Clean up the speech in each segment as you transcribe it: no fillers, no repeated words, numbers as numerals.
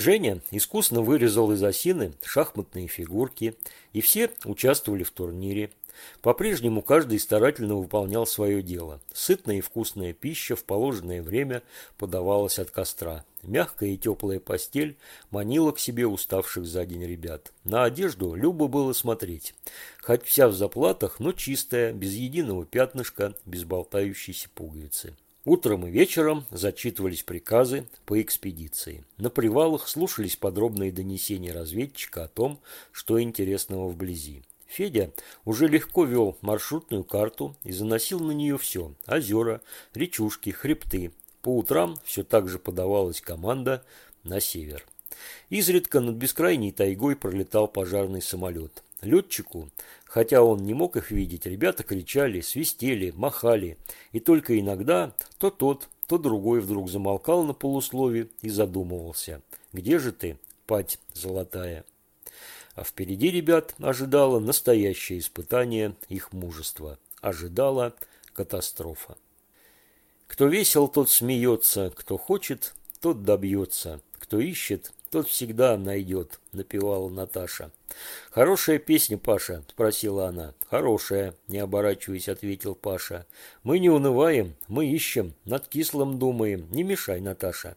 Женя искусно вырезал из осины шахматные фигурки, и все участвовали в турнире. По-прежнему каждый старательно выполнял свое дело. Сытная и вкусная пища в положенное время подавалась от костра. Мягкая и теплая постель манила к себе уставших за день ребят. На одежду любо было смотреть. Хоть вся в заплатах, но чистая, без единого пятнышка, без болтающейся пуговицы. Утром и вечером зачитывались приказы по экспедиции. На привалах слушались подробные донесения разведчика о том, что интересного вблизи. Федя уже легко вел маршрутную карту и заносил на нее все – озера, речушки, хребты. По утрам все так же подавалась команда на север. Изредка над бескрайней тайгой пролетал пожарный самолет. Летчику, хотя он не мог их видеть, ребята кричали, свистели, махали. И только иногда то тот, то другой вдруг замолкал на полуслове и задумывался. «Где же ты, пать золотая?» А впереди ребят ожидало настоящее испытание их мужества. Ожидала катастрофа. Кто весел, тот смеется, кто хочет, тот добьется, кто ищет, тот всегда найдет, напевала Наташа. «Хорошая песня, Паша?» – спросила она. «Хорошая», – не оборачиваясь, ответил Паша. «Мы не унываем, мы ищем, над кислым думаем. Не мешай, Наташа».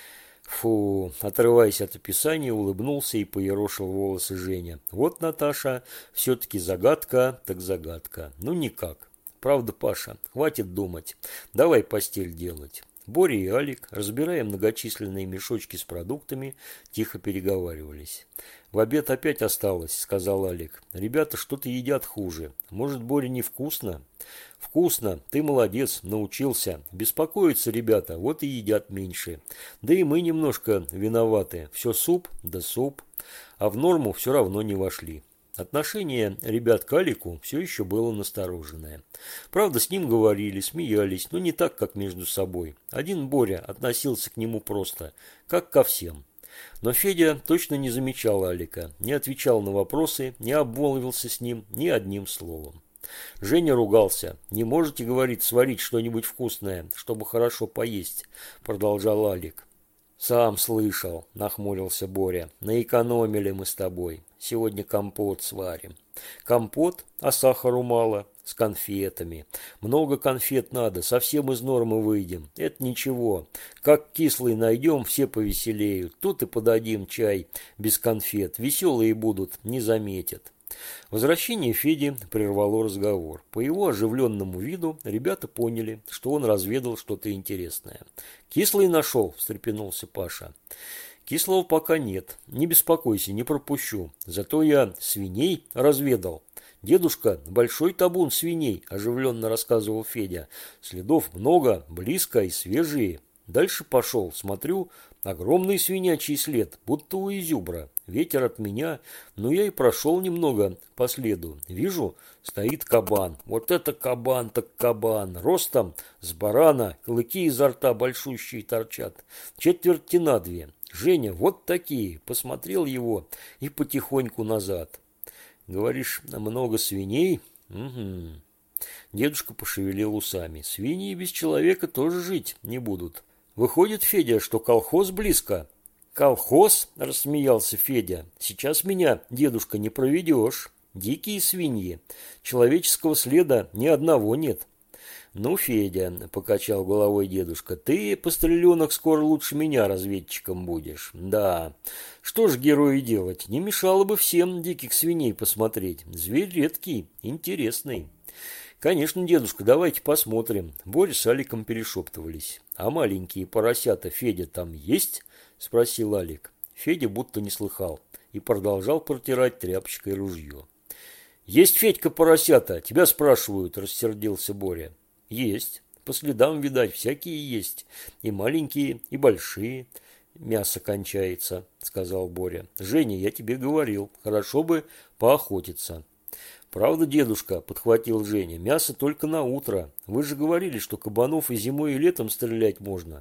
Фу, отрываясь от описания, улыбнулся и поерошил волосы Женя. Вот, Наташа, все-таки загадка, так загадка. Ну, никак. Правда, Паша, хватит думать. Давай постель делать. Боря и Алик, разбирая многочисленные мешочки с продуктами, тихо переговаривались. «В обед опять осталось», — сказал Алик. «Ребята что-то едят хуже. Может, Боря невкусно?» «Вкусно. Ты молодец, научился. Беспокоятся ребята, вот и едят меньше. Да и мы немножко виноваты. Все суп, да суп. А в норму все равно не вошли». Отношение ребят к Алику все еще было настороженное. Правда, с ним говорили, смеялись, но не так, как между собой. Один Боря относился к нему просто, как ко всем. Но Федя точно не замечал Алика, не отвечал на вопросы, не обмолвился с ним ни одним словом. Женя ругался. «Не можете, говорит, сварить что-нибудь вкусное, чтобы хорошо поесть?» – продолжал Алик. «Сам слышал», – нахмурился Боря. «Наэкономили мы с тобой. Сегодня компот сварим». «Компот? А сахару мало?» «С конфетами. Много конфет надо, совсем из нормы выйдем. Это ничего. Как кислый найдем, все повеселеют. Тут и подадим чай без конфет. Веселые будут, не заметят». Возвращение Феди прервало разговор. По его оживленному виду ребята поняли, что он разведал что-то интересное. «Кислый нашел?» – встрепенулся Паша. «Кислого пока нет. Не беспокойся, не пропущу. Зато я свиней разведал». «Дедушка, большой табун свиней», – оживленно рассказывал Федя. «Следов много, близко и свежие». Дальше пошел, смотрю, огромный свинячий след, будто у изюбра. Ветер от меня, но я и прошел немного по следу. Вижу, стоит кабан. Вот это кабан так кабан. Ростом с барана, клыки изо рта большущие торчат. Четверти на две. Женя, вот такие. Посмотрел его и потихоньку назад. Говоришь, много свиней? Угу. Дедушка пошевелил усами. Свиньи без человека тоже жить не будут. Выходит, Федя, что колхоз близко. «Колхоз?» – рассмеялся Федя. «Сейчас меня, дедушка, не проведешь. Дикие свиньи. Человеческого следа ни одного нет». «Ну, Федя», – покачал головой дедушка, – «ты, постреленок, скоро лучше меня разведчиком будешь». «Да. Что ж, герои, делать? Не мешало бы всем диких свиней посмотреть. Зверь редкий, интересный». «Конечно, дедушка, давайте посмотрим». Боря с Аликом перешептывались. «А маленькие поросята, Федя, там есть?» – спросил Алик. Федя будто не слыхал и продолжал протирать тряпочкой ружье. «Есть, Федька, поросята? Тебя спрашивают», – рассердился Боря. «Есть. По следам, видать, всякие есть. И маленькие, и большие. Мясо кончается», – сказал Боря. «Женя, я тебе говорил, хорошо бы поохотиться». «Правда, дедушка?» – подхватил Женя. «Мясо только на утро. Вы же говорили, что кабанов и зимой, и летом стрелять можно».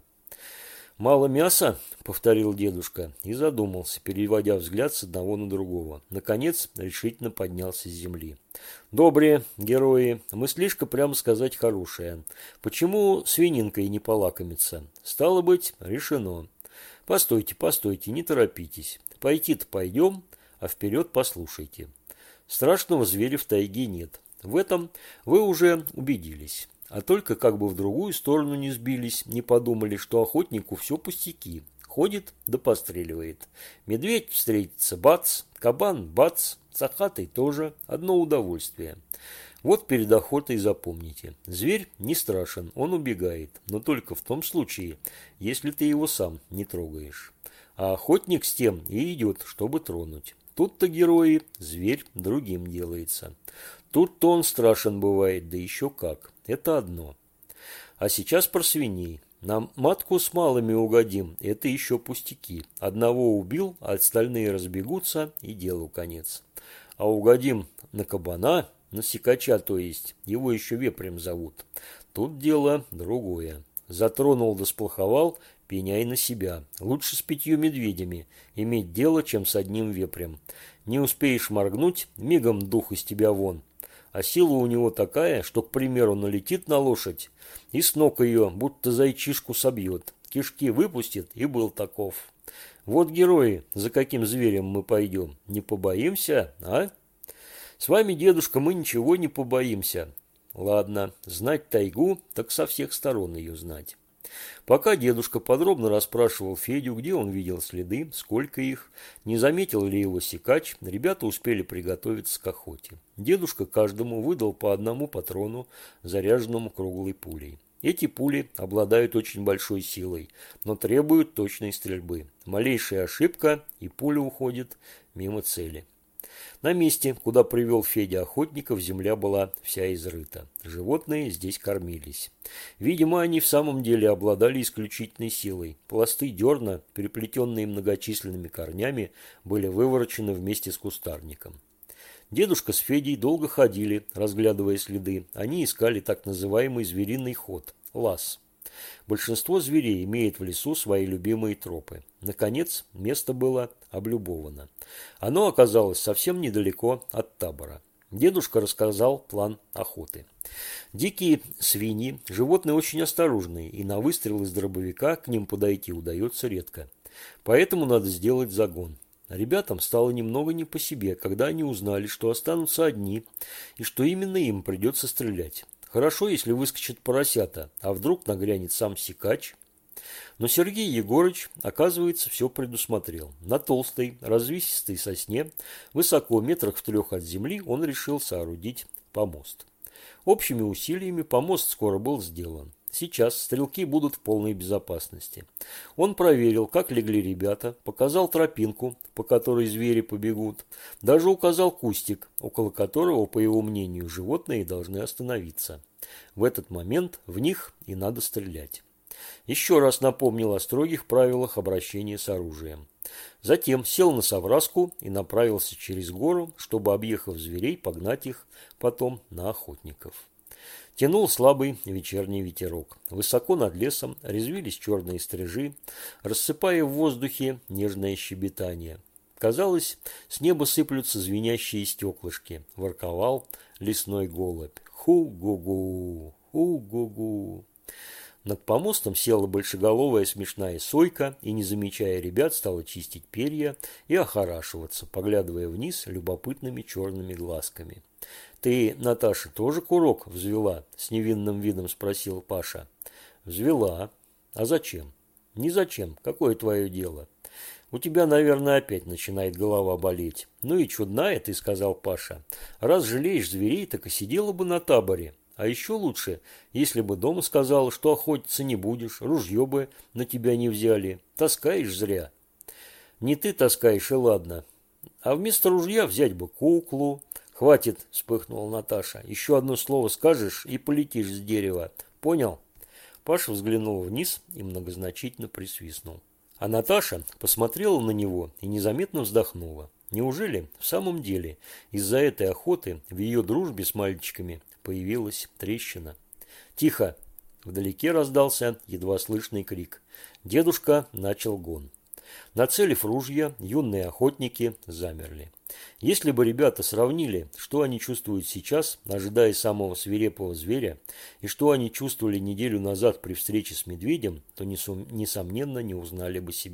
«Мало мяса?» – повторил дедушка и задумался, переводя взгляд с одного на другого. Наконец, решительно поднялся с земли. «Добрые герои, мыслишка, прямо сказать, хорошая. Почему свининкой не полакомиться? Стало быть, решено. Постойте, постойте, не торопитесь. Пойти-то пойдем, а вперед послушайте. Страшного зверя в тайге нет. В этом вы уже убедились. А только как бы в другую сторону не сбились, не подумали, что охотнику все пустяки. Ходит да постреливает. Медведь встретится, бац, кабан, бац, сахатый тоже. Одно удовольствие. Вот перед охотой запомните. Зверь не страшен, он убегает, но только в том случае, если ты его сам не трогаешь. А охотник с тем и идет, чтобы тронуть. Тут-то герои, зверь другим делается. Тут-то он страшен бывает, да еще как. Это одно. А сейчас про свиней. Нам матку с малыми угодим, это еще пустяки. Одного убил, а остальные разбегутся, и делу конец. А угодим на кабана, на сикача, то есть, его еще вепрем зовут. Тут дело другое. Затронул да сплоховал, пеняй на себя. Лучше с 5 медведями иметь дело, чем с одним вепрем. Не успеешь моргнуть, мигом дух из тебя вон. А сила у него такая, что, к примеру, налетит на лошадь и с ног ее, будто зайчишку собьет. Кишки выпустит, и был таков. Вот герои, за каким зверем мы пойдем. Не побоимся, а? С вами, дедушка, мы ничего не побоимся. Ладно, знать тайгу, так со всех сторон ее знать. Пока дедушка подробно расспрашивал Федю, где он видел следы, сколько их, не заметил ли его сикач, ребята успели приготовиться к охоте. Дедушка каждому выдал по одному патрону, заряженному круглой пулей. Эти пули обладают очень большой силой, но требуют точной стрельбы. Малейшая ошибка, и пуля уходит мимо цели. На месте, куда привел Федя охотников, земля была вся изрыта. Животные здесь кормились. Видимо, они в самом деле обладали исключительной силой. Пласты дерна, переплетенные многочисленными корнями, были выворочены вместе с кустарником. Дедушка с Федей долго ходили, разглядывая следы. Они искали так называемый звериный ход – лаз. Большинство зверей имеет в лесу свои любимые тропы. Наконец, место было облюбовано. Оно оказалось совсем недалеко от табора. Дедушка рассказал план охоты. Дикие свиньи – животные очень осторожные, и на выстрел из дробовика к ним подойти удается редко. Поэтому надо сделать загон. Ребятам стало немного не по себе, когда они узнали, что останутся одни, и что именно им придется стрелять. Хорошо, если выскочат поросята, а вдруг нагрянет сам сикач. Но Сергей Егорыч, оказывается, все предусмотрел. На толстой, развесистой сосне, высоко метрах в 3 от земли, он решил соорудить помост. Общими усилиями помост скоро был сделан. Сейчас стрелки будут в полной безопасности. Он проверил, как легли ребята, показал тропинку, по которой звери побегут, даже указал кустик, около которого, по его мнению, животные должны остановиться. В этот момент в них и надо стрелять. Еще раз напомнил о строгих правилах обращения с оружием. Затем сел на совраску и направился через гору, чтобы, объехав зверей, погнать их потом на охотников. Тянул слабый вечерний ветерок. Высоко над лесом резвились черные стрижи, рассыпая в воздухе нежное щебетание. Казалось, с неба сыплются звенящие стеклышки. Ворковал лесной голубь. Ху-гу-гу, ху-гу-гу. Над помостом села большеголовая смешная сойка и, не замечая ребят, стала чистить перья и охорашиваться, поглядывая вниз любопытными черными глазками. «Ты, Наташа, тоже курок взвела?» – с невинным видом спросил Паша. «Взвела. А зачем?» «Не зачем. Какое твое дело?» «У тебя, наверное, опять начинает голова болеть». «Ну и чудная ты», – сказал Паша. «Раз жалеешь зверей, так и сидела бы на таборе. А еще лучше, если бы дома сказала, что охотиться не будешь, ружье бы на тебя не взяли. Таскаешь зря». «Не ты таскаешь, и ладно. А вместо ружья взять бы куклу». «Хватит», – вспыхнула Наташа. «Еще одно слово скажешь и полетишь с дерева. Понял?» Паша взглянул вниз и многозначительно присвистнул. А Наташа посмотрела на него и незаметно вздохнула. Неужели в самом деле из-за этой охоты в ее дружбе с мальчиками появилась трещина? «Тихо!» – вдалеке раздался едва слышный крик. Дедушка начал гон. Нацелив ружья, юные охотники замерли. Если бы ребята сравнили, что они чувствуют сейчас, ожидая самого свирепого зверя, и что они чувствовали неделю назад при встрече с медведем, то, несомненно, не узнали бы себя.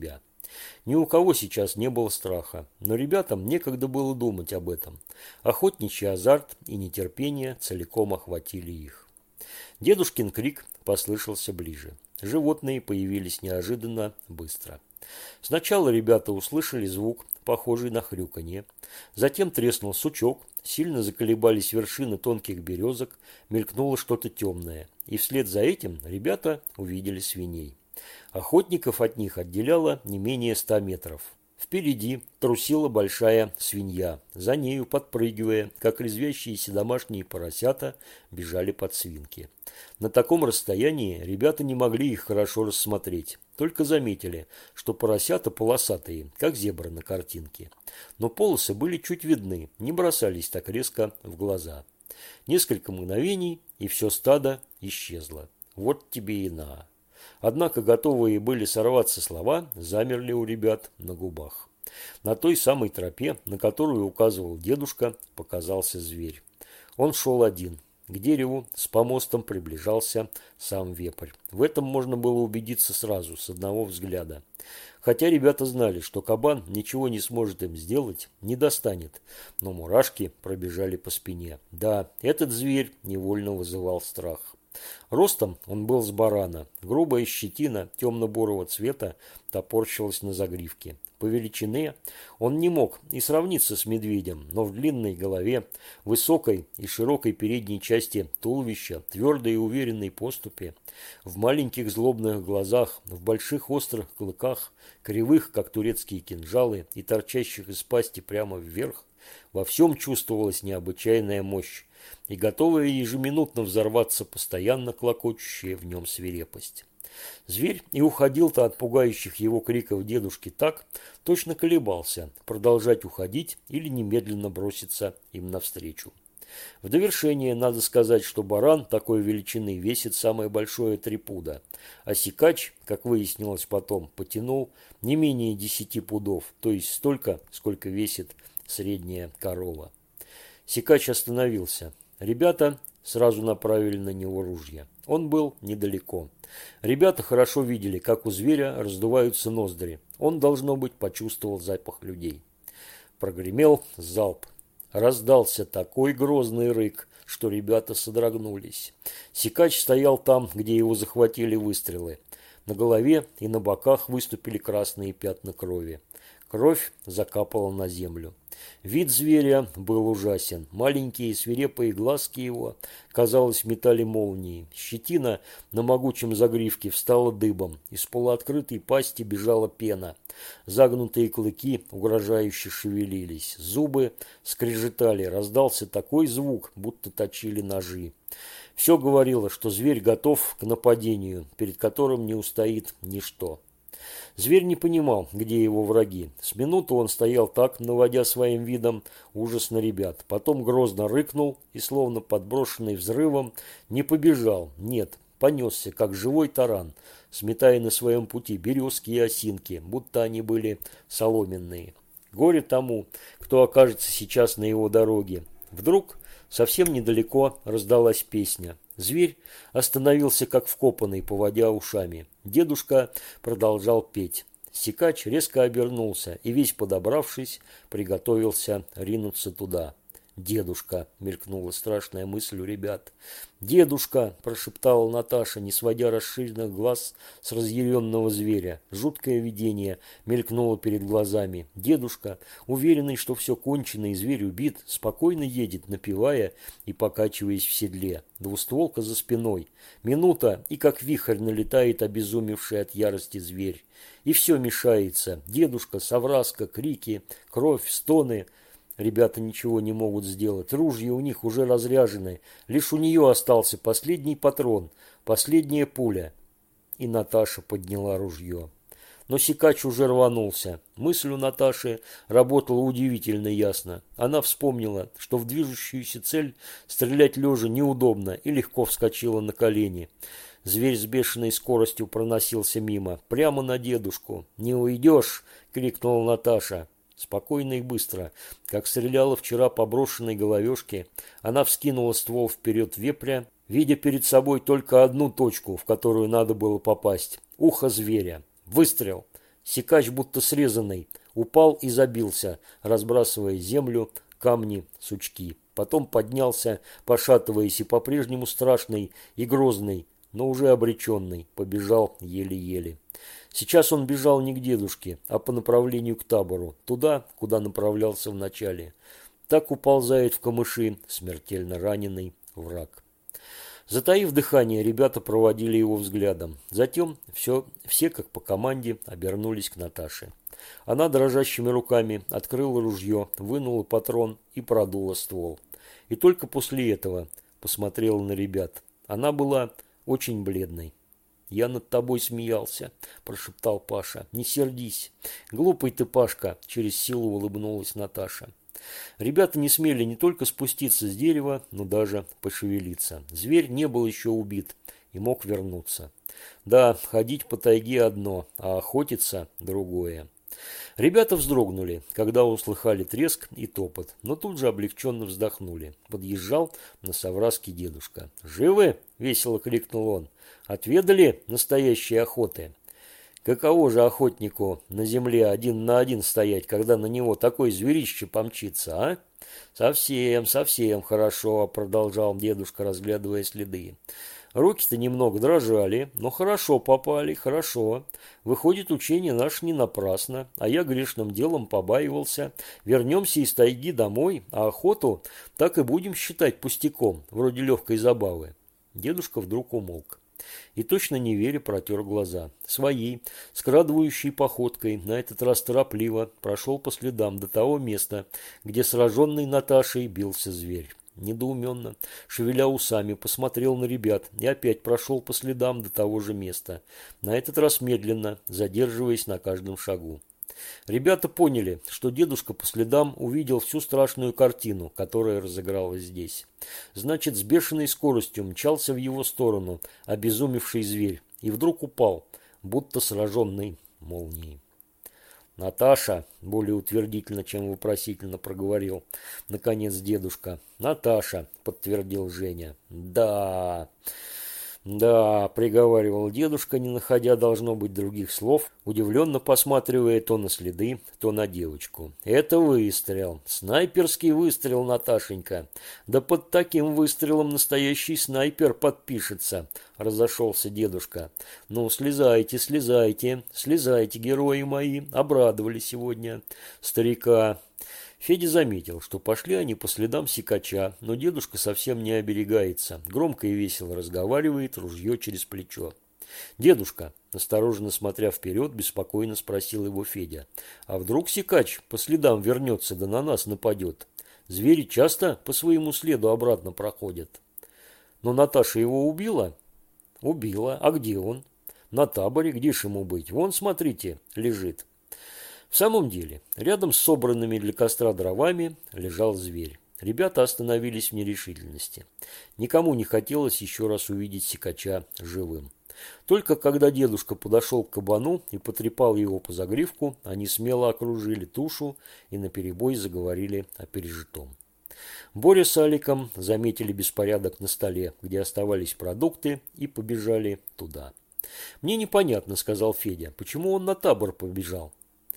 Ни у кого сейчас не было страха, но ребятам некогда было думать об этом. Охотничий азарт и нетерпение целиком охватили их. Дедушкин крик послышался ближе. Животные появились неожиданно быстро. Сначала ребята услышали звук, похожий на хрюканье. Затем треснул сучок, сильно заколебались вершины тонких березок, мелькнуло что-то темное. И вслед за этим ребята увидели свиней. Охотников от них отделяло не менее 100 метров. Впереди трусила большая свинья. За нею, подпрыгивая, как резвящиеся домашние поросята, бежали подсвинки. На таком расстоянии ребята не могли их хорошо рассмотреть. Только заметили, что поросята полосатые, как зебры на картинке. Но полосы были чуть видны, не бросались так резко в глаза. Несколько мгновений, и все стадо исчезло. Вот тебе и на. Однако готовые были сорваться слова замерли у ребят на губах. На той самой тропе, на которую указывал дедушка, показался зверь. Он шел один. К дереву с помостом приближался сам вепрь. В этом можно было убедиться сразу, с одного взгляда. Хотя ребята знали, что кабан ничего не сможет им сделать, не достанет. Но мурашки пробежали по спине. Да, этот зверь невольно вызывал страх. Ростом он был с барана. Грубая щетина темно-бурого цвета топорщилась на загривке. По величине он не мог и сравниться с медведем, но в длинной голове, высокой и широкой передней части туловища, твердой и уверенной поступе, в маленьких злобных глазах, в больших острых клыках, кривых, как турецкие кинжалы, и торчащих из пасти прямо вверх, во всем чувствовалась необычайная мощь и готовая ежеминутно взорваться постоянно клокочущая в нем свирепость. Зверь и уходил-то от пугающих его криков дедушки так, точно колебался, продолжать уходить или немедленно броситься им навстречу. В довершение надо сказать, что баран такой величины весит самое большое 3 пуда, а сикач, как выяснилось потом, потянул не менее 10 пудов, то есть столько, сколько весит средняя корова. Сикач остановился. Ребята сразу направили на него ружья. Он был недалеко. Ребята хорошо видели, как у зверя раздуваются ноздри. Он, должно быть, почувствовал запах людей. Прогремел залп. Раздался такой грозный рык, что ребята содрогнулись. Сикач стоял там, где его захватили выстрелы. На голове и на боках выступили красные пятна крови. Кровь закапала на землю. Вид зверя был ужасен. Маленькие свирепые глазки его, казалось, метали молнии. Щетина на могучем загривке встала дыбом. Из полуоткрытой пасти бежала пена. Загнутые клыки угрожающе шевелились. Зубы скрежетали. Раздался такой звук, будто точили ножи. Все говорило, что зверь готов к нападению, перед которым не устоит ничто. Зверь не понимал, где его враги. С минуту он стоял так, наводя своим видом ужас на ребят. Потом грозно рыкнул и, словно подброшенный взрывом, не побежал. Нет, понесся, как живой таран, сметая на своем пути березки и осинки, будто они были соломенные. Горе тому, кто окажется сейчас на его дороге. Вдруг совсем недалеко раздалась песня. Зверь остановился как вкопанный, поводя ушами. Дедушка продолжал петь. Сикач резко обернулся и, весь подобравшись, приготовился ринуться туда. «Дедушка!» — мелькнула страшная мысль у ребят. «Дедушка!» — прошептала Наташа, не сводя расширенных глаз с разъяренного зверя. Жуткое видение мелькнуло перед глазами. Дедушка, уверенный, что все кончено и зверь убит, спокойно едет, напевая и покачиваясь в седле. Двустволка за спиной. Минута, и как вихрь налетает обезумевший от ярости зверь. И все мешается. Дедушка, совраска, крики, кровь, стоны. Ребята ничего не могут сделать. Ружья у них уже разряжены. Лишь у нее остался последний патрон, последняя пуля. И Наташа подняла ружье. Но сикач уже рванулся. Мысль у Наташи работала удивительно ясно. Она вспомнила, что в движущуюся цель стрелять лежа неудобно, и легко вскочила на колени. Зверь с бешеной скоростью проносился мимо, прямо на дедушку. «Не уйдешь!» — крикнула Наташа. Спокойно и быстро, как стреляла вчера по брошенной головешке, она вскинула ствол вперед вепря, видя перед собой только одну точку, в которую надо было попасть – ухо зверя. Выстрел! Сикач, будто срезанный, упал и забился, разбрасывая землю, камни, сучки. Потом поднялся, пошатываясь, и по-прежнему страшный и грозный, но уже обреченный, побежал еле-еле. Сейчас он бежал не к дедушке, а по направлению к табору, туда, куда направлялся вначале. Так уползает в камыши смертельно раненый враг. Затаив дыхание, ребята проводили его взглядом. Затем все, как по команде, обернулись к Наташе. Она дрожащими руками открыла ружье, вынула патрон и продула ствол. И только после этого посмотрела на ребят. Она была очень бледной. «Я над тобой смеялся», – прошептал Паша. «Не сердись». «Глупый ты, Пашка», – через силу улыбнулась Наташа. Ребята не смели не только спуститься с дерева, но даже пошевелиться. Зверь не был еще убит и мог вернуться. Да, ходить по тайге одно, а охотиться другое. Ребята вздрогнули, когда услыхали треск и топот, но тут же облегченно вздохнули. Подъезжал на совраске дедушка. «Живы?» – весело крикнул он. «Отведали настоящей охоты?» Каково же охотнику на земле один на один стоять, когда на него такое зверище помчится, а? Совсем, совсем хорошо, продолжал дедушка, разглядывая следы. Руки-то немного дрожали, но хорошо попали, хорошо. Выходит, учение наше не напрасно, а я грешным делом побаивался. Вернемся из тайги домой, а охоту так и будем считать пустяком, вроде легкой забавы. Дедушка вдруг умолк. И точно не веря протер глаза. Своей, скрадывающей походкой, на этот раз торопливо, прошел по следам до того места, где сраженный Наташей бился зверь. Недоуменно, шевеля усами, посмотрел на ребят и опять прошел по следам до того же места, на этот раз медленно, задерживаясь на каждом шагу. Ребята поняли, что дедушка по следам увидел всю страшную картину, которая разыгралась здесь. Значит, с бешеной скоростью мчался в его сторону обезумевший зверь и вдруг упал, будто сраженный молнией. «Наташа», – более утвердительно, чем вопросительно проговорил, наконец, дедушка. «Наташа», – подтвердил Женя. «Да». «Да», – приговаривал дедушка, не находя, должно быть, других слов, удивленно посматривая то на следы, то на девочку. «Это выстрел. Снайперский выстрел, Наташенька. Да под таким выстрелом настоящий снайпер подпишется», – разошелся дедушка. «Ну, слезайте, слезайте, слезайте, герои мои, обрадовали сегодня старика». Федя заметил, что пошли они по следам сикача, но дедушка совсем не оберегается, громко и весело разговаривает, ружье через плечо. «Дедушка», осторожно смотря вперед, беспокойно спросил его Федя, «а вдруг сикач по следам вернется да на нас нападет? Звери часто по своему следу обратно проходят». «Но Наташа его убила?» «Убила. А где он?» «На таборе. Где ж ему быть? Вон, смотрите, лежит». В самом деле, рядом с собранными для костра дровами лежал зверь. Ребята остановились в нерешительности. Никому не хотелось еще раз увидеть сикача живым. Только когда дедушка подошел к кабану и потрепал его по загривку, они смело окружили тушу и наперебой заговорили о пережитом. Боря с Аликом заметили беспорядок на столе, где оставались продукты, и побежали туда. «Мне непонятно», — сказал Федя, — «почему он на табор побежал?»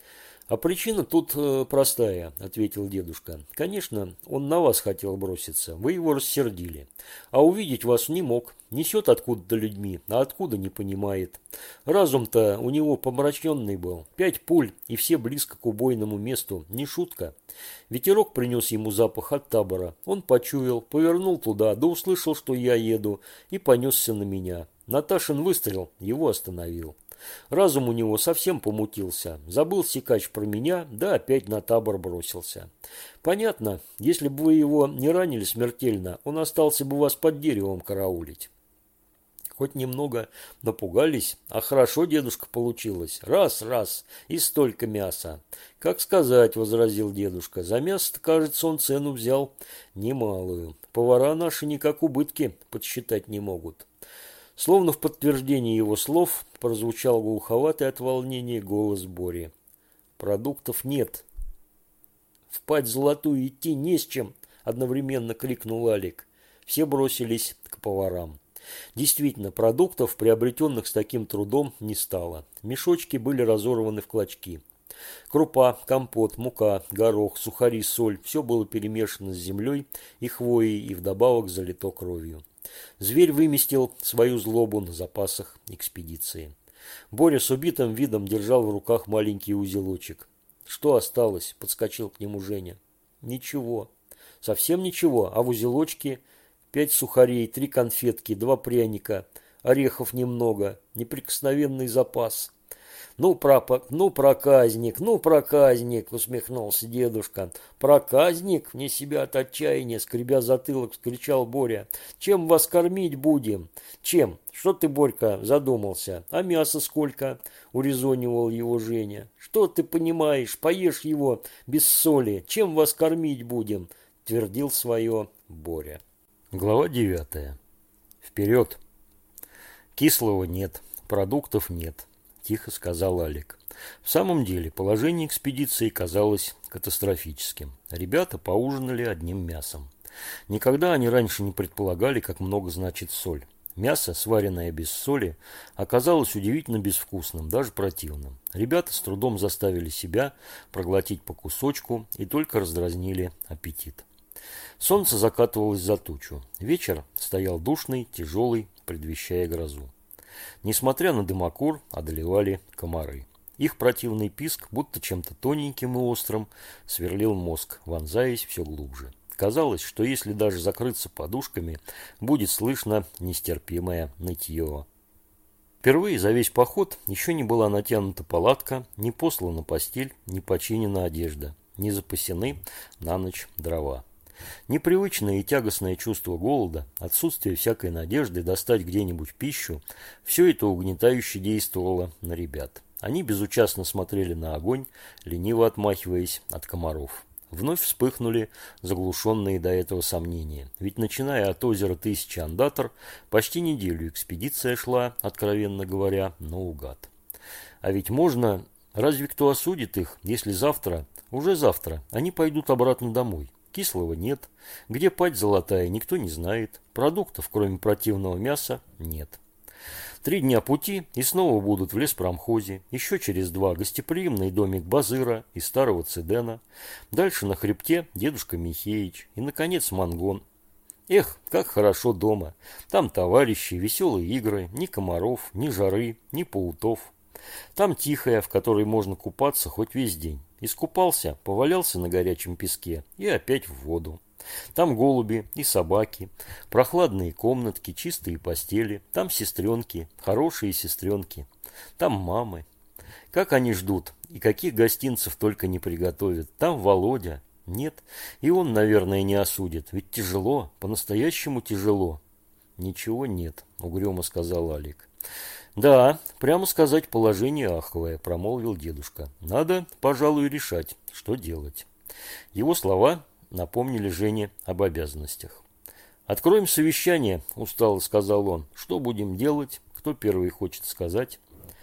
«А причина тут простая», – ответил дедушка. «Конечно, он на вас хотел броситься, вы его рассердили. А увидеть вас не мог, несет откуда-то людьми, а откуда не понимает. Разум-то у него помрачненный был, 5 пуль и все близко к убойному месту, не шутка. Ветерок принес ему запах от табора, он почуял, повернул туда, да услышал, что я еду, и понесся на меня. Наташин выстрел его остановил. Разум у него совсем помутился. Забыл сикач про меня, да опять на табор бросился. Понятно, если бы вы его не ранили смертельно, он остался бы вас под деревом караулить». Хоть немного напугались, а хорошо, дедушка, получилось. Раз, и столько мяса. «Как сказать», — возразил дедушка, — «за мясо-то, кажется, он цену взял немалую. Повара наши никак убытки подсчитать не могут». Словно в подтверждение его слов прозвучал глуховатый от волнения голос Бори. «Продуктов нет. В падь золотую идти не с чем», — одновременно крикнул Алик. Все бросились к поварам. Действительно, продуктов, приобретенных с таким трудом, не стало. Мешочки были разорваны в клочки. Крупа, компот, мука, горох, сухари, соль – все было перемешано с землей и хвоей и вдобавок залито кровью. Зверь выместил свою злобу на запасах экспедиции. Боря с убитым видом держал в руках маленький узелочек. «Что осталось?» – подскочил к нему Женя. «Ничего. Совсем ничего, а в узелочке 5 сухарей, 3 конфетки, 2 пряника, орехов немного, неприкосновенный запас». «Ну, проказник, усмехнулся дедушка. «Проказник?» – вне себя от отчаяния, скребя затылок, вскричал Боря. «Чем вас кормить будем?» «Чем? Что ты, Борька, задумался? А мяса сколько?» – урезонивал его Женя. «Что ты понимаешь? Поешь его без соли. Чем вас кормить будем?» – твердил свое Боря. Глава 9. Вперед! Кислого нет, продуктов нет. Тихо сказал Алик. В самом деле, положение экспедиции казалось катастрофическим. Ребята поужинали одним мясом. Никогда они раньше не предполагали, как много значит соль. Мясо, сваренное без соли, оказалось удивительно безвкусным, даже противным. Ребята с трудом заставили себя проглотить по кусочку и только раздразнили аппетит. Солнце закатывалось за тучу. Вечер стоял душный, тяжелый, предвещая грозу. Несмотря на дымокур, одолевали комары. Их противный писк, будто чем-то тоненьким и острым, сверлил мозг, вонзаясь все глубже. Казалось, что если даже закрыться подушками, будет слышно нестерпимое нытье. Впервые за весь поход еще не была натянута палатка, не послана постель, не починена одежда, не запасены на ночь дрова. Непривычное и тягостное чувство голода, отсутствие всякой надежды достать где-нибудь пищу – все это угнетающе действовало на ребят. Они безучастно смотрели на огонь, лениво отмахиваясь от комаров. Вновь вспыхнули заглушенные до этого сомнения. Ведь начиная от озера Тысячи Андатор, почти неделю экспедиция шла, откровенно говоря, наугад. А ведь можно… Разве кто осудит их, если завтра, уже завтра, они пойдут обратно домой? Кислого нет. Где падь золотая, никто не знает. Продуктов, кроме противного мяса, нет. 3 дня пути и снова будут в леспромхозе. Еще через 2 гостеприимный домик Базыра и старого Цидена. Дальше на хребте дедушка Михеич. И, наконец, Мангон. Эх, как хорошо дома. Там товарищи, веселые игры, ни комаров, ни жары, ни пауков. Там тихая, в которой можно купаться хоть весь день. Искупался, повалялся на горячем песке и опять в воду. Там голуби и собаки, прохладные комнатки, чистые постели. Там сестренки, хорошие сестренки. Там мамы. Как они ждут, и каких гостинцев только не приготовят. Там Володя. Нет, и он, наверное, не осудит. Ведь тяжело, по-настоящему тяжело. Ничего нет, угрюмо сказал Алик. «Да, прямо сказать, положение аховое», – промолвил дедушка. «Надо, пожалуй, решать, что делать». Его слова напомнили Жене об обязанностях. «Откроем совещание», – устало сказал он. «Что будем делать? Кто первый хочет сказать?»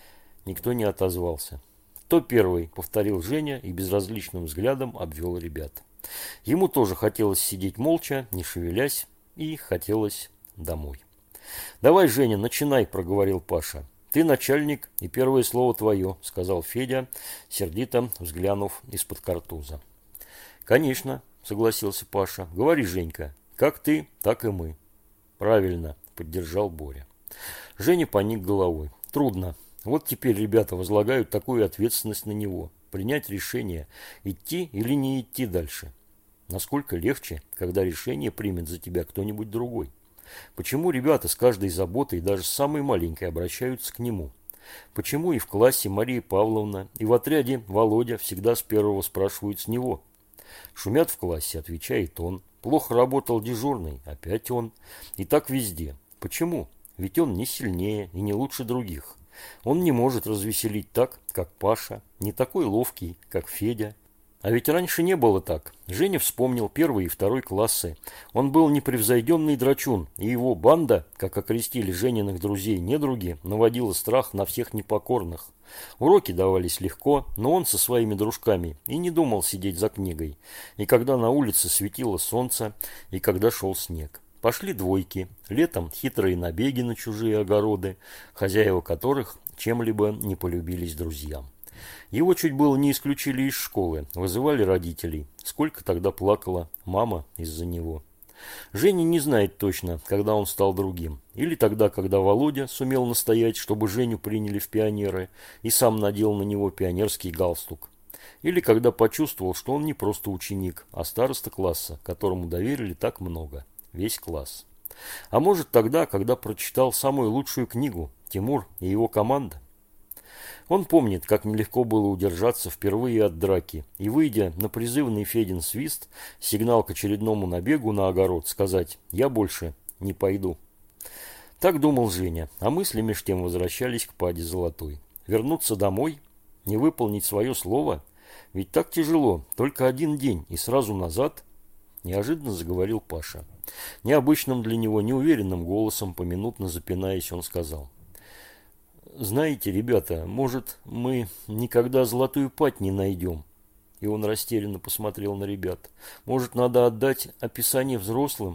Никто не отозвался. «Кто первый?» – повторил Женя и безразличным взглядом обвел ребят. Ему тоже хотелось сидеть молча, не шевелясь, и хотелось домой. «Давай, Женя, начинай», – проговорил Паша. «Ты начальник, и первое слово твое», – сказал Федя, сердито взглянув из-под картуза. «Конечно», – согласился Паша. «Говори, Женька, как ты, так и мы». «Правильно», – поддержал Боря. Женя поник головой. «Трудно. Вот теперь ребята возлагают такую ответственность на него. Принять решение, идти или не идти дальше. Насколько легче, когда решение примет за тебя кто-нибудь другой. Почему ребята с каждой заботой, даже с самой маленькой, обращаются к нему? Почему и в классе Мария Павловна, и в отряде Володя всегда с первого спрашивают с него? Шумят в классе, отвечает он. Плохо работал дежурный, опять он. И так везде. Почему? Ведь он не сильнее и не лучше других. Он не может развеселить так, как Паша, не такой ловкий, как Федя. А ведь раньше не было так. Женя вспомнил 1 и 2 классы. Он был непревзойденный драчун, и его банда, как окрестили Жениных друзей-недруги, наводила страх на всех непокорных. Уроки давались легко, но он со своими дружками и не думал сидеть за книгой. И когда на улице светило солнце, и когда шел снег. Пошли двойки, летом хитрые набеги на чужие огороды, хозяева которых чем-либо не полюбились друзьям. Его чуть было не исключили из школы, вызывали родителей. Сколько тогда плакала мама из-за него. Женя не знает точно, когда он стал другим. Или тогда, когда Володя сумел настоять, чтобы Женю приняли в пионеры, и сам надел на него пионерский галстук. Или когда почувствовал, что он не просто ученик, а староста класса, которому доверили так много. Весь класс. А может тогда, когда прочитал самую лучшую книгу «Тимур и его команда». Он помнит, как нелегко было удержаться впервые от драки и, выйдя на призывный Федин свист, сигнал к очередному набегу на огород, сказать «я больше не пойду». Так думал Женя, а мысли меж тем возвращались к Паде Золотой. Вернуться домой? Не выполнить свое слово? Ведь так тяжело, только один день и сразу назад. Неожиданно заговорил Паша. Необычным для него, неуверенным голосом, поминутно запинаясь, он сказал: «Знаете, ребята, может, мы никогда золотую падь не найдем?» И он растерянно посмотрел на ребят. «Может, надо отдать описание взрослым?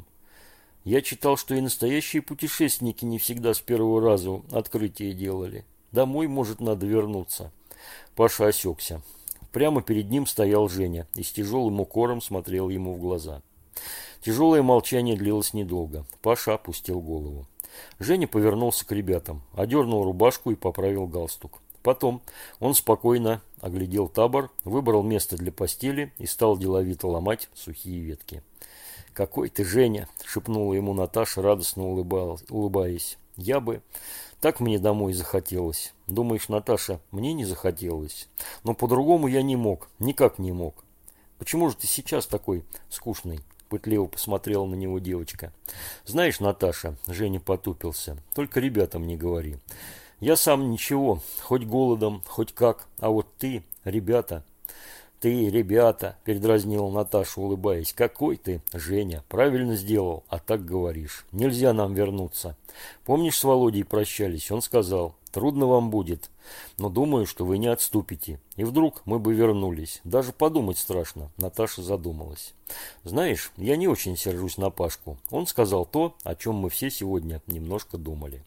Я читал, что и настоящие путешественники не всегда с первого раза открытие делали. Домой, может, надо вернуться». Паша осекся. Прямо перед ним стоял Женя и с тяжелым укором смотрел ему в глаза. Тяжелое молчание длилось недолго. Паша опустил голову. Женя повернулся к ребятам, одернул рубашку и поправил галстук. Потом он спокойно оглядел табор, выбрал место для постели и стал деловито ломать сухие ветки. «Какой ты, Женя!» – шепнула ему Наташа, радостно улыбаясь. «Я бы... Так мне домой захотелось». «Думаешь, Наташа, мне не захотелось? Но по-другому я не мог, никак не мог». «Почему же ты сейчас такой скучный?» – пытливо посмотрела на него девочка. «Знаешь, Наташа», – Женя потупился, – «только ребятам не говори. Я сам ничего, хоть голодом, хоть как, а вот ты, ребята». «Ты, ребята», – передразнила Наташа, улыбаясь, – «какой ты, Женя, правильно сделал, а так говоришь. Нельзя нам вернуться. Помнишь, с Володей прощались? Он сказал, трудно вам будет, но думаю, что вы не отступите. И вдруг мы бы вернулись. Даже подумать страшно». Наташа задумалась. «Знаешь, я не очень сержусь на Пашку. Он сказал то, о чем мы все сегодня немножко думали».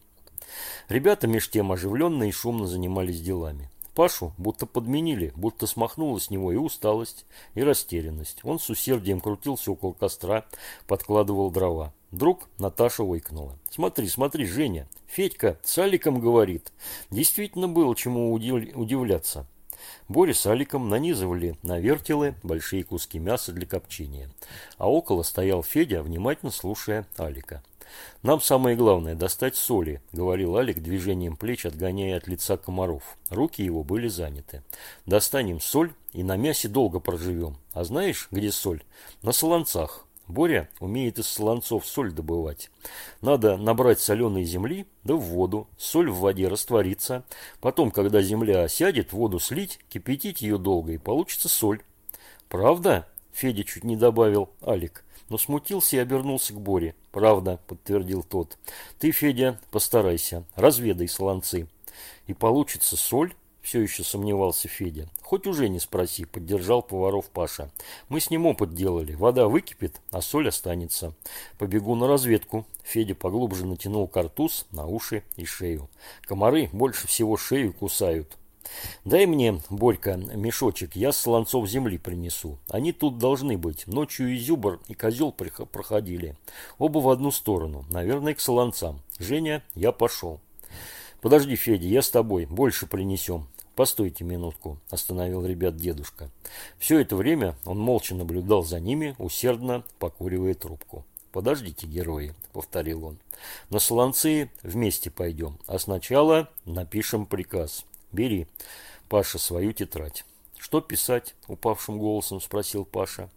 Ребята меж тем оживленно и шумно занимались делами. Пашу будто подменили, будто смахнула с него и усталость, и растерянность. Он с усердием крутился около костра, подкладывал дрова. Вдруг Наташа ойкнула. «Смотри, смотри, Женя, Федька с Аликом говорит». Действительно было чему удивляться. Боря с Аликом нанизывали на вертелы большие куски мяса для копчения. А около стоял Федя, внимательно слушая Алика. «Нам самое главное – достать соли», – говорил Алик движением плеч, отгоняя от лица комаров. Руки его были заняты. «Достанем соль и на мясе долго проживем. А знаешь, где соль? На солонцах. Боря умеет из солонцов соль добывать. Надо набрать соленой земли, да в воду. Соль в воде растворится. Потом, когда земля осядет, воду слить, кипятить ее долго, и получится соль». «Правда?» – Федя чуть не добавил Алик, но смутился и обернулся к Боре. «Правда», – подтвердил тот. «Ты, Федя, постарайся, разведай солонцы. И получится соль?» – все еще сомневался Федя. «Хоть уже не спроси», – поддержал поваров Паша. «Мы с ним опыт делали. Вода выкипит, а соль останется. Побегу на разведку». Федя поглубже натянул картуз на уши и шею. «Комары больше всего шею кусают». «Дай мне, Борька, мешочек, я с солонцов земли принесу. Они тут должны быть. Ночью и зюбр, и козел проходили. Оба в одну сторону, наверное, к солонцам. Женя, я пошел». «Подожди, Федя, я с тобой, больше принесем». «Постойте минутку», – остановил ребят дедушка. Все это время он молча наблюдал за ними, усердно покуривая трубку. «Подождите, герои», – повторил он. «На солонцы вместе пойдем, а сначала напишем приказ. Бери, Паша, свою тетрадь». «Что писать?» – упавшим голосом спросил Паша.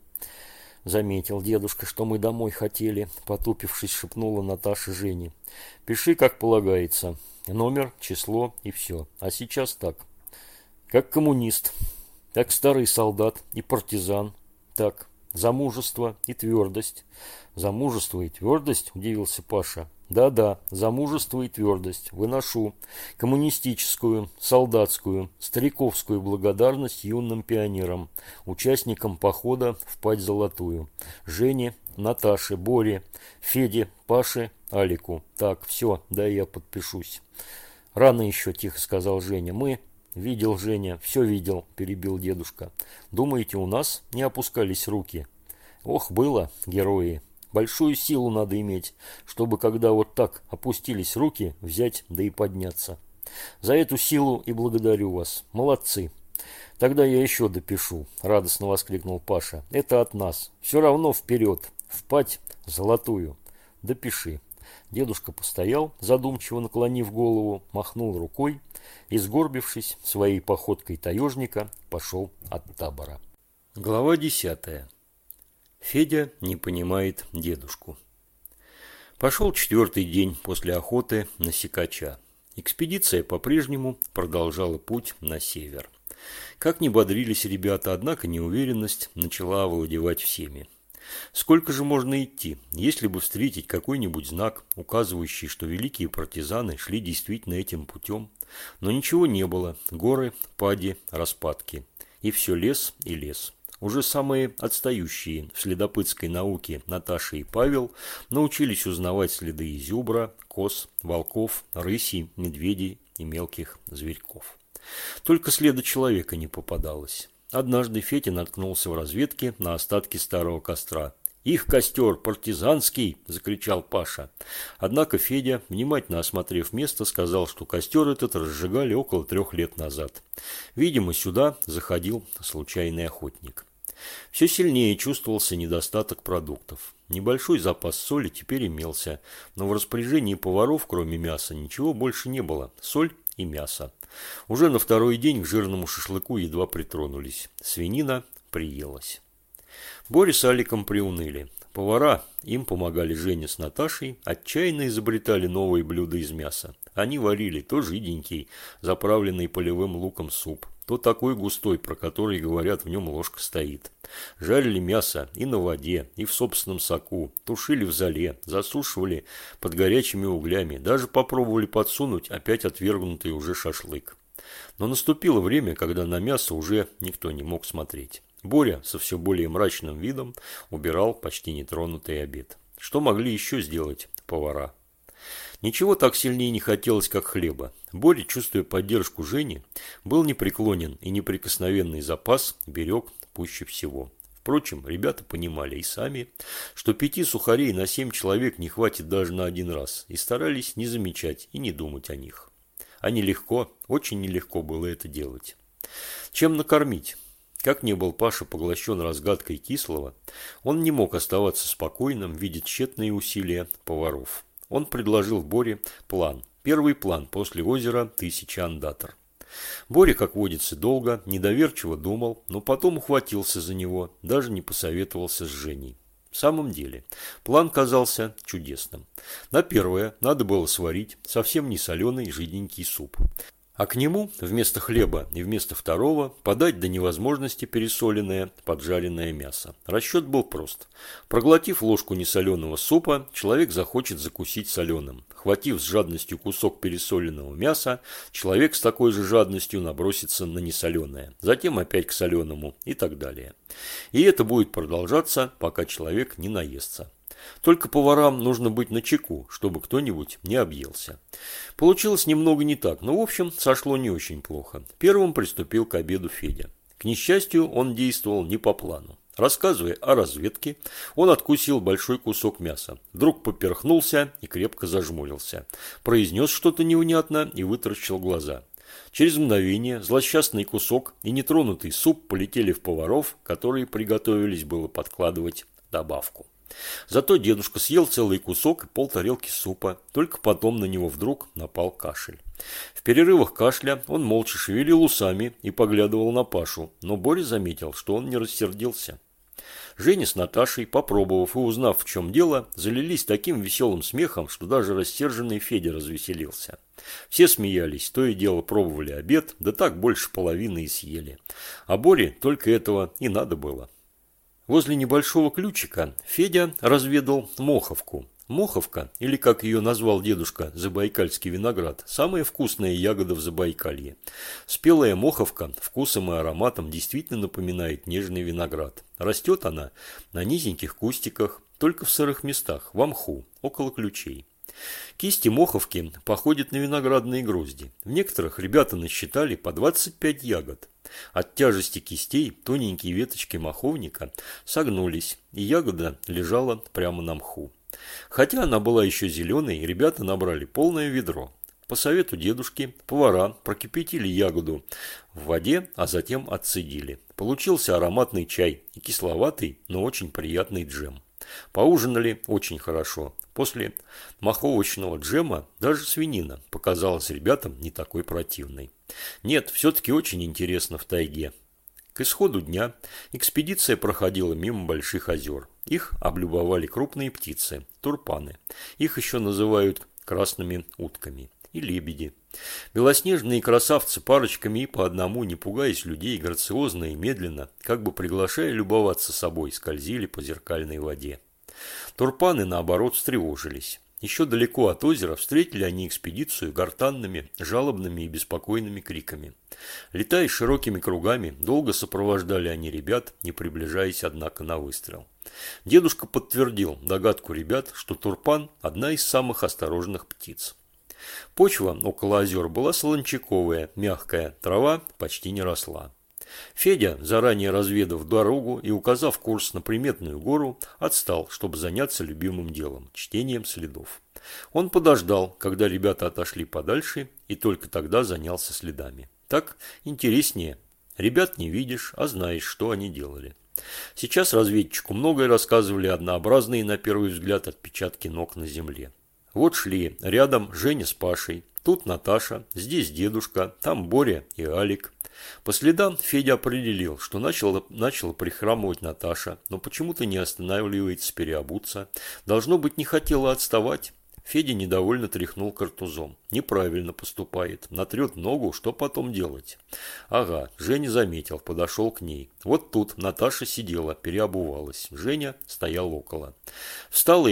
«Заметил дедушка, что мы домой хотели», – потупившись, шепнула Наташа Жене. «Пиши, как полагается. Номер, число и все. А сейчас так. Как коммунист, как старый солдат и партизан. Так, за мужество и твердость». «За мужество и твердость?» – удивился Паша. Да-да, за мужество и твердость выношу коммунистическую, солдатскую, стариковскую благодарность юным пионерам, участникам похода в Падь Золотую, Жене, Наташе, Боре, Феде, Паше, Алику. Так, все, да я подпишусь. Рано еще, тихо сказал Женя. Мы... Видел, Женя, все видел, перебил дедушка. Думаете, у нас не опускались руки? Ох, было, герои. Большую силу надо иметь, чтобы, когда вот так опустились руки, взять да и подняться. За эту силу и благодарю вас. Молодцы. Тогда я еще допишу, радостно воскликнул Паша. Это от нас. Все равно вперед. В Падь Золотую. Допиши. Дедушка постоял, задумчиво наклонив голову, махнул рукой и, сгорбившись своей походкой таежника, пошел от табора. Глава 10. Федя не понимает дедушку. Пошел 4-й день после охоты на сикача. Экспедиция по-прежнему продолжала путь на север. Как ни бодрились ребята, однако неуверенность начала овладевать всеми. Сколько же можно идти, если бы встретить какой-нибудь знак, указывающий, что великие партизаны шли действительно этим путем? Но ничего не было. Горы, пади, распадки. И все лес и лес. Уже самые отстающие в следопытской науке Наташа и Павел научились узнавать следы изюбра, коз, волков, рысей, медведей и мелких зверьков. Только следа человека не попадалось. Однажды Федя наткнулся в разведке на остатки старого костра. «Их костер партизанский!» – закричал Паша. Однако Федя, внимательно осмотрев место, сказал, что костер этот разжигали около 3 лет назад. Видимо, сюда заходил случайный охотник. Все сильнее чувствовался недостаток продуктов. Небольшой запас соли теперь имелся, но в распоряжении поваров, кроме мяса, ничего больше не было. Соль и мясо. Уже на 2-й день к жирному шашлыку едва притронулись. Свинина приелась. Боря с Аликом приуныли. Повара, им помогали Женя с Наташей, отчаянно изобретали новые блюда из мяса. Они варили то жиденький, заправленный полевым луком суп, то такой густой, про который, говорят, в нем ложка стоит. Жарили мясо и на воде, и в собственном соку, тушили в золе, засушивали под горячими углями, даже попробовали подсунуть опять отвергнутый уже шашлык. Но наступило время, когда на мясо уже никто не мог смотреть. Боря со все более мрачным видом убирал почти нетронутый обед. Что могли еще сделать повара? Ничего так сильнее не хотелось, как хлеба. Боря, чувствуя поддержку Жени, был непреклонен и неприкосновенный запас берег пуще всего. Впрочем, ребята понимали и сами, что 5 сухарей на 7 человек не хватит даже на один раз, и старались не замечать и не думать о них. А нелегко, очень нелегко было это делать. Чем накормить? Как не был Паша поглощен разгадкой кислого, он не мог оставаться спокойным, видя тщетные усилия поваров. Он предложил Боре план. Первый план после озера 1000 андатор. Боря, как водится, долго, недоверчиво думал, но потом ухватился за него, даже не посоветовался с Женей. В самом деле, план казался чудесным. На первое надо было сварить совсем не соленый жиденький суп. А к нему вместо хлеба и вместо второго подать до невозможности пересоленное поджаренное мясо. Расчет был прост. Проглотив ложку несоленого супа, человек захочет закусить соленым. Хватив с жадностью кусок пересоленного мяса, человек с такой же жадностью набросится на несоленое. Затем опять к соленому и так далее. И это будет продолжаться, пока человек не наестся. Только поварам нужно быть начеку, чтобы кто-нибудь не объелся. Получилось немного не так, но в общем сошло не очень плохо. Первым приступил к обеду Федя. К несчастью, он действовал не по плану. Рассказывая о разведке, он откусил большой кусок мяса. Вдруг поперхнулся и крепко зажмурился. Произнес что-то невнятно и вытаращил глаза. Через мгновение злосчастный кусок и нетронутый суп полетели в поваров, которые приготовились было подкладывать добавку. Зато дедушка съел целый кусок и полтарелки супа, только потом на него вдруг напал кашель. В перерывах кашля он молча шевелил усами и поглядывал на Пашу, но Боря заметил, что он не рассердился. Женя с Наташей, попробовав и узнав, в чем дело, залились таким веселым смехом, что даже рассерженный Федя развеселился. Все смеялись, то и дело пробовали обед, да так больше половины и съели. А Боре только этого и надо было. Возле небольшого ключика Федя разведал моховку, Моховка, или как ее назвал дедушка, забайкальский виноград, самая вкусная ягода в Забайкалье. Спелая моховка вкусом и ароматом действительно напоминает нежный виноград. Растет она на низеньких кустиках, только в сырых местах, в мху, около ключей. Кисти моховки походят на виноградные грозди. В некоторых ребята насчитали по 25 ягод. От тяжести кистей тоненькие веточки маховника согнулись, и ягода лежала прямо на мху. Хотя она была еще зеленой, ребята набрали полное ведро. По совету дедушки повара прокипятили ягоду в воде, а затем отцедили. Получился ароматный чай и кисловатый, но очень приятный джем. Поужинали очень хорошо. После маховочного джема даже свинина показалась ребятам не такой противной. Нет, все-таки очень интересно в тайге. К исходу дня экспедиция проходила мимо больших озер. Их облюбовали крупные птицы – турпаны. Их еще называют красными утками. И лебеди. Белоснежные красавцы парочками и по одному, не пугаясь людей, грациозно и медленно, как бы приглашая любоваться собой, скользили по зеркальной воде. Турпаны, наоборот, встревожились. Еще далеко от озера встретили они экспедицию гортанными, жалобными и беспокойными криками. Летая широкими кругами, долго сопровождали они ребят, не приближаясь, однако, на выстрел. Дедушка подтвердил догадку ребят, что турпан – одна из самых осторожных птиц. Почва около озер была солончаковая, мягкая, трава почти не росла. Федя, заранее разведав дорогу и указав курс на приметную гору, отстал, чтобы заняться любимым делом – чтением следов. Он подождал, когда ребята отошли подальше, и только тогда занялся следами. Так интереснее. Ребят не видишь, а знаешь, что они делали. Сейчас разведчику многое рассказывали однообразные, на первый взгляд, отпечатки ног на земле. Вот шли рядом Женя с Пашей, тут Наташа, здесь дедушка, там Боря и Алик. По следам Федя определил, что начала прихрамывать Наташа, но почему-то не останавливается переобуться. Должно быть, не хотела отставать. Федя недовольно тряхнул картузом. Неправильно поступает. Натрет ногу, что потом делать? Ага, Женя заметил, подошел к ней. Вот тут Наташа сидела, переобувалась. Женя стоял около. Встала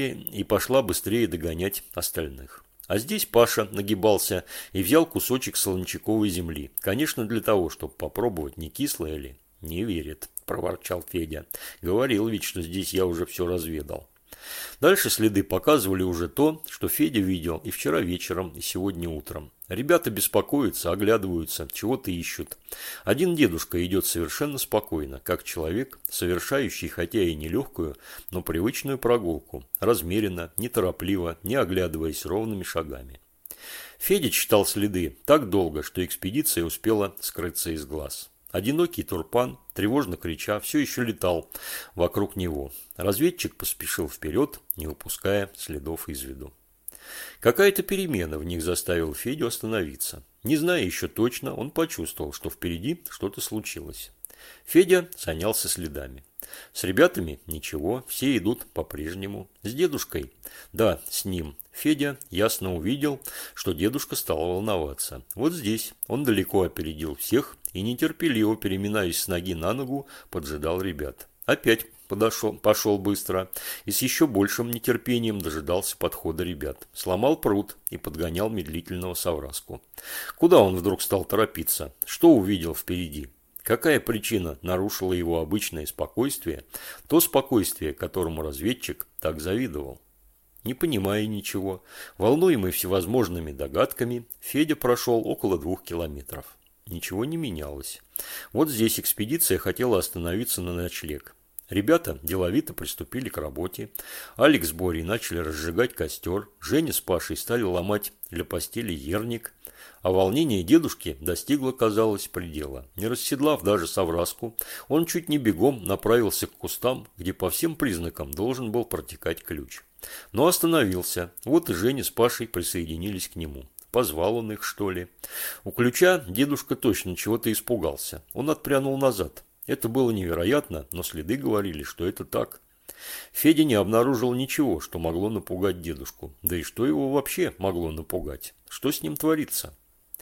и пошла быстрее догонять остальных. А здесь Паша нагибался и взял кусочек солончаковой земли. Конечно, для того, чтобы попробовать, не кислое ли. Не верит, проворчал Федя. Говорил ведь, что здесь я уже все разведал. Дальше следы показывали уже то, что Федя видел и вчера вечером, и сегодня утром. Ребята беспокоятся, оглядываются, чего-то ищут. Один дедушка идет совершенно спокойно, как человек, совершающий, хотя и нелегкую, но привычную прогулку, размеренно, неторопливо, не оглядываясь ровными шагами. Федя читал следы так долго, что экспедиция успела скрыться из глаз. Одинокий турпан, тревожно крича, все еще летал вокруг него. Разведчик поспешил вперед, не упуская следов из виду. Какая-то перемена в них заставила Федю остановиться. Не зная еще точно, он почувствовал, что впереди что-то случилось. Федя занялся следами. С ребятами ничего, все идут по-прежнему. С дедушкой? Да, с ним. Федя ясно увидел, что дедушка стал волноваться. Вот здесь он далеко опередил всех и нетерпеливо, переминаясь с ноги на ногу, поджидал ребят. Опять пошел быстро и с еще большим нетерпением дожидался подхода ребят. Сломал пруд и подгонял медлительного совраску. Куда он вдруг стал торопиться? Что увидел впереди? Какая причина нарушила его обычное спокойствие, то спокойствие, которому разведчик так завидовал? Не понимая ничего, волнуемый всевозможными догадками, Федя прошел около 2 километров. Ничего не менялось. Вот здесь экспедиция хотела остановиться на ночлег. Ребята деловито приступили к работе. Алекс с Борей начали разжигать костер. Женя с Пашей стали ломать для постели ерник. А волнение дедушки достигло, казалось, предела. Не расседлав даже совраску, он чуть не бегом направился к кустам, где по всем признакам должен был протекать ключ. Но остановился. Вот и Женя с Пашей присоединились к нему. Позвал он их, что ли? У ключа дедушка точно чего-то испугался. Он отпрянул назад. Это было невероятно, но следы говорили, что это так. Федя не обнаружил ничего, что могло напугать дедушку. Да и что его вообще могло напугать? Что с ним творится?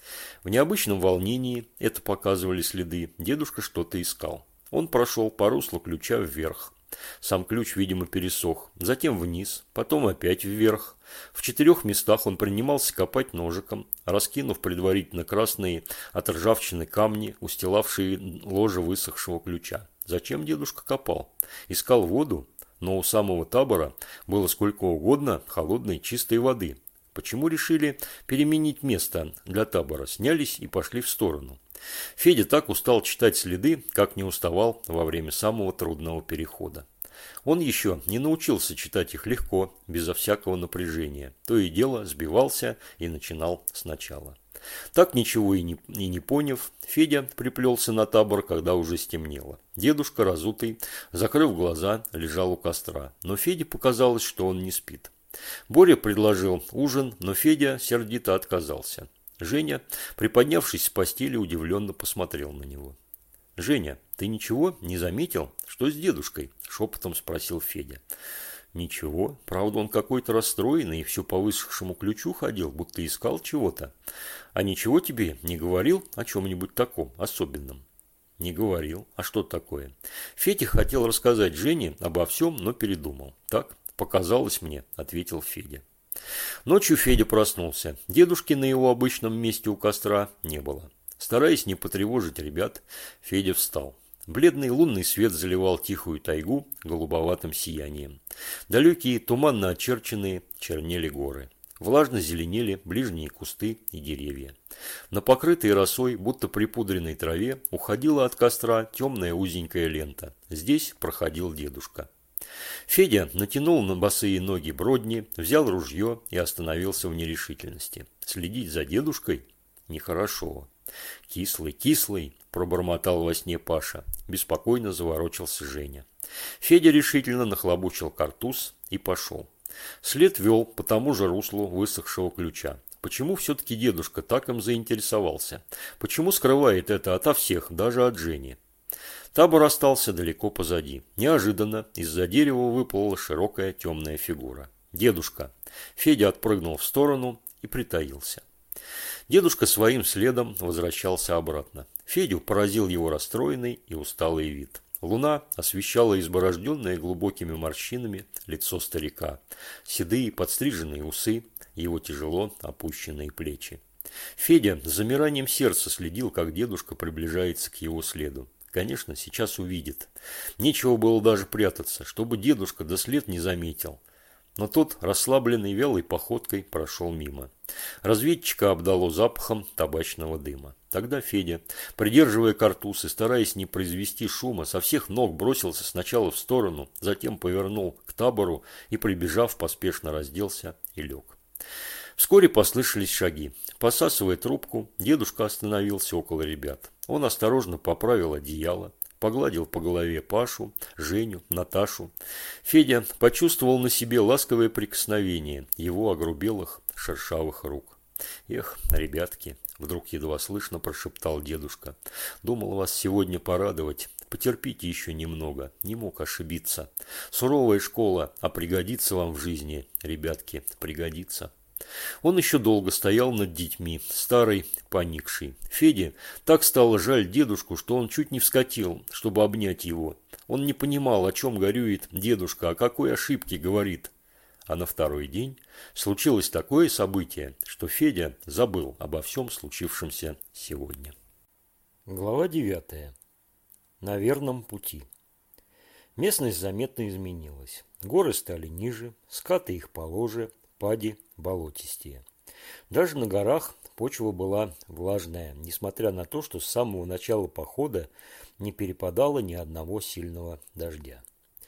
В необычном волнении, это показывали следы, дедушка что-то искал. Он прошел по руслу ключа вверх. Сам ключ, видимо, пересох. Затем вниз, потом опять вверх. В 4 местах он принимался копать ножиком, раскинув предварительно красные от ржавчины камни, устилавшие ложе высохшего ключа. Зачем дедушка копал? Искал воду, но у самого табора было сколько угодно холодной чистой воды. Почему решили переменить место для табора? Снялись и пошли в сторону. Федя так устал читать следы, как не уставал во время самого трудного перехода. Он еще не научился читать их легко, безо всякого напряжения. То и дело сбивался и начинал сначала. Так ничего и не поняв, Федя приплелся на табор, когда уже стемнело. Дедушка, разутый, закрыв глаза, лежал у костра, но Феде показалось, что он не спит. Боря предложил ужин, но Федя сердито отказался. Женя, приподнявшись с постели, удивленно посмотрел на него. «Женя, ты ничего не заметил? Что с дедушкой?» – шепотом спросил Федя. «Ничего. Правда, он какой-то расстроенный и все по высохшему ключу ходил, будто искал чего-то. А ничего тебе не говорил о чем-нибудь таком особенном?» «Не говорил. А что такое?» Федя хотел рассказать Жене обо всем, но передумал. «Так показалось мне», – ответил Федя. Ночью Федя проснулся. Дедушки на его обычном месте у костра не было. Стараясь не потревожить ребят, Федя встал. Бледный лунный свет заливал тихую тайгу голубоватым сиянием. Далекие, туманно очерченные, чернели горы. Влажно зеленели ближние кусты и деревья. На покрытой росой, будто припудренной траве, уходила от костра темная узенькая лента. Здесь проходил дедушка. Федя натянул на босые ноги бродни, взял ружье и остановился в нерешительности. Следить за дедушкой нехорошо. «Кислый, кислый», – пробормотал во сне Паша. Беспокойно заворочился Женя. Федя решительно нахлобучил картуз и пошел. След вел по тому же руслу высохшего ключа. Почему все-таки дедушка так им заинтересовался? Почему скрывает это ото всех, даже от Жени? Табор остался далеко позади. Неожиданно из-за дерева выплыла широкая темная фигура. «Дедушка!» Федя отпрыгнул в сторону и притаился. Дедушка своим следом возвращался обратно. Федю поразил его расстроенный и усталый вид. Луна освещала изборожденное глубокими морщинами лицо старика, седые подстриженные усы, его тяжело опущенные плечи. Федя с замиранием сердца следил, как дедушка приближается к его следу. Конечно, сейчас увидит. Нечего было даже прятаться, чтобы дедушка до след не заметил. Но тот, расслабленный вялой походкой, прошел мимо. Разведчика обдало запахом табачного дыма. Тогда Федя, придерживая картуз и стараясь не произвести шума, со всех ног бросился сначала в сторону, затем повернул к табору и, прибежав, поспешно разделся и лег. Вскоре послышались шаги. Посасывая трубку, дедушка остановился около ребят. Он осторожно поправил одеяло, погладил по голове Пашу, Женю, Наташу. Федя почувствовал на себе ласковое прикосновение его огрубелых шершавых рук. «Эх, ребятки!» – вдруг едва слышно прошептал дедушка. «Думал вас сегодня порадовать. Потерпите еще немного. Не мог ошибиться. Суровая школа, а пригодится вам в жизни, ребятки, пригодится». Он еще долго стоял над детьми, старый, поникший. Феде так стало жаль дедушку, что он чуть не вскочил, чтобы обнять его. Он не понимал, о чем горюет дедушка, о какой ошибке говорит. А на второй день случилось такое событие, что Федя забыл обо всем случившемся сегодня. Глава 9. На верном пути. Местность заметно изменилась. Горы стали ниже, скаты их положе, пади болотистее. Даже на горах почва была влажная, несмотря на то, что с самого начала похода не перепадало ни одного сильного дождя.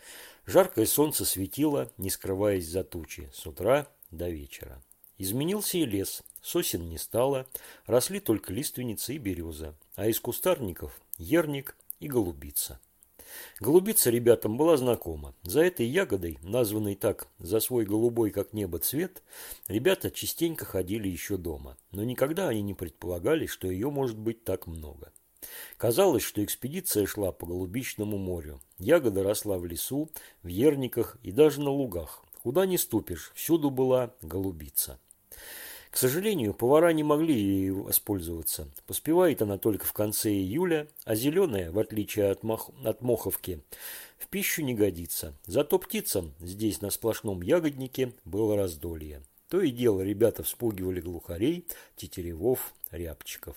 Жаркое солнце светило, не скрываясь за тучи, с утра до вечера. Изменился и лес, сосен не стало, росли только лиственница и береза, а из кустарников ерник и голубица. Голубица ребятам была знакома. За этой ягодой, названной так за свой голубой, как небо, цвет, ребята частенько ходили еще дома. Но никогда они не предполагали, что ее может быть так много. Казалось, что экспедиция шла по голубичному морю. Ягода росла в лесу, в ерниках и даже на лугах. Куда ни ступишь, всюду была голубица. К сожалению, повара не могли ею воспользоваться. Поспевает она только в конце июля, а зеленая, в отличие от моховки, в пищу не годится. Зато птицам здесь на сплошном ягоднике было раздолье. То и дело ребята вспугивали глухарей, тетеревов, рябчиков.